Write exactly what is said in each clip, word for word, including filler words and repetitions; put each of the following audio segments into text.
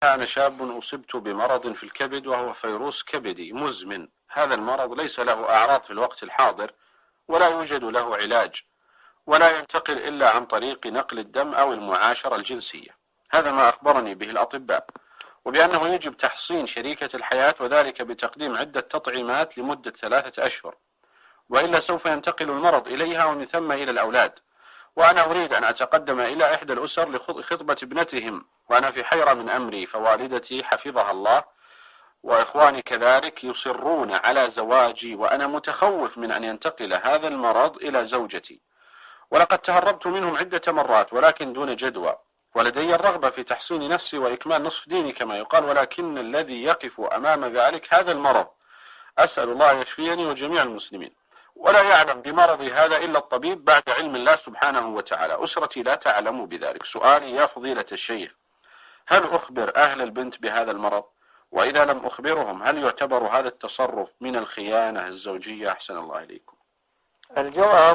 أنا شاب أصبت بمرض في الكبد وهو فيروس كبدي مزمن. هذا المرض ليس له أعراض في الوقت الحاضر ولا يوجد له علاج، ولا ينتقل إلا عن طريق نقل الدم أو المعاشرة الجنسية. هذا ما أخبرني به الأطباء، وبأنه يجب تحصين شريكة الحياة، وذلك بتقديم عدة تطعيمات لمدة ثلاثة أشهر، وإلا سوف ينتقل المرض إليها ومن ثم إلى الأولاد. وأنا أريد أن أتقدم إلى إحدى الأسر لخطبة ابنتهم، وأنا في حيرة من أمري، فوالدتي حفظها الله وإخواني كذلك يصرون على زواجي، وأنا متخوف من أن ينتقل هذا المرض إلى زوجتي، ولقد تهربت منهم عدة مرات ولكن دون جدوى، ولدي الرغبة في تحصين نفسي وإكمال نصف ديني كما يقال، ولكن الذي يقف أمام ذلك هذا المرض. أسأل الله يشفيني وجميع المسلمين، ولا يعلم بمرضي هذا إلا الطبيب بعد علم الله سبحانه وتعالى. أسرتي لا تعلم بذلك. سؤالي يا فضيلة الشيخ، هل أخبر أهل البنت بهذا المرض؟ وإذا لم أخبرهم هل يعتبر هذا التصرف من الخيانة الزوجية؟ أحسن الله إليكم. الجواب: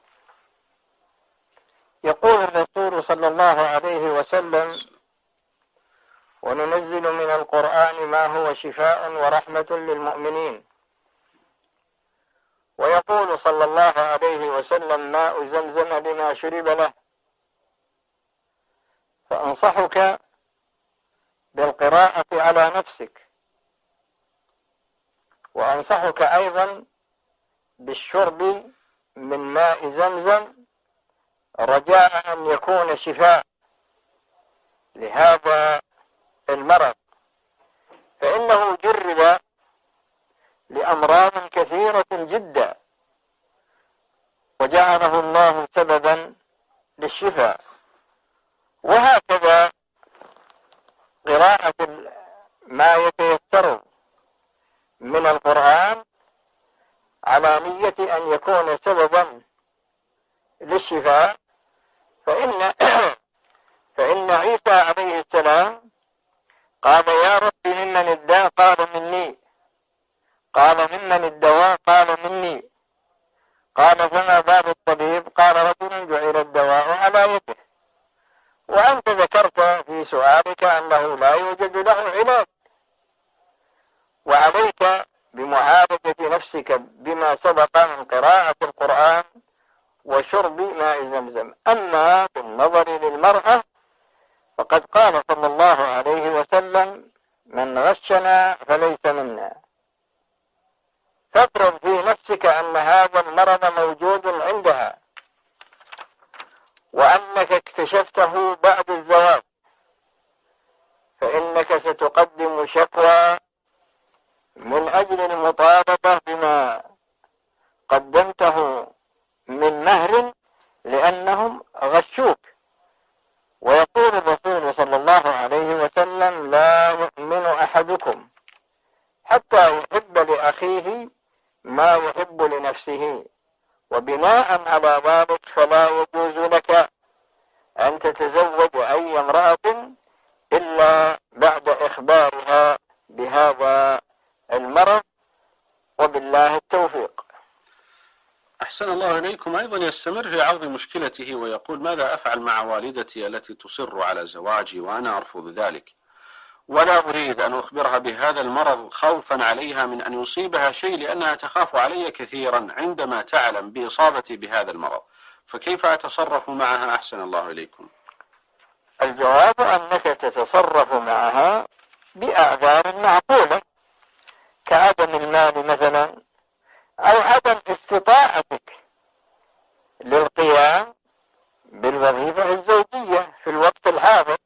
يقول الرسول صلى الله عليه وسلم: وننزل من القرآن ما هو شفاء ورحمة للمؤمنين. ويقول صلى الله عليه وسلم: ماء زمزم لما شرب له. فأنصحك بالقراءة على نفسك، وأنصحك أيضا بالشرب من ماء زمزم رجاء أن يكون شفاء لهذا المرض، فإنه جرب لأمراض كثيرة جدا وجعله الله سببا للشفاء. وهكذا قراءة ما يتيسر من القرآن على نية أن يكون سببا للشفاء، فإن فإن عيسى عليه السلام قال: يا رب ممن الداء؟ قال: مني. قال: ممن الدواء؟ قال: مني. قال: فما بال الطبيب؟ قال: رجل جعل الدواء على يده. وأنت ذكرت في سؤالك أنه لا يوجد له علاج، وعليك بمعالجة نفسك بما سبق من قراءة القرآن وشرب ماء زمزم. أما بالنظر للمرأة فقد قال صلى الله عليه وسلم: من غشنا فليس منا. فافرض في نفسك أن هذا المرض موجود عندها، وأنك اكتشفته بعد الزواج، فإنك ستقدم شكوى من أجل المطالبة بما قدمته من مهر، لأنهم غشوك. ويقول الرسول صلى الله عليه وسلم: لا يؤمن أحدكم حتى يحب لأخيه ما يحب لنفسه. وبناء على ذلك فلا يجوز لك أن تتزوج أي امرأة إلا بعد إخبارها بهذا المرض، وبالله التوفيق. أحسن الله إليكم. أيضا يستمر في عرض مشكلته ويقول: ماذا أفعل مع والدتي التي تصر على زواجي وأنا أرفض ذلك، ولا أريد أن أخبرها بهذا المرض خوفا عليها من أن يصيبها شيء، لأنها تخاف علي كثيرا عندما تعلم بإصابتي بهذا المرض، فكيف أتصرف معها؟ أحسن الله إليكم. الجواب أنك تتصرف معها بأعذار معقولة، كعدم المال مثلا، أو عدم استطاعتك للقيام بالوظيفة الزوجية في الوقت الحاضر.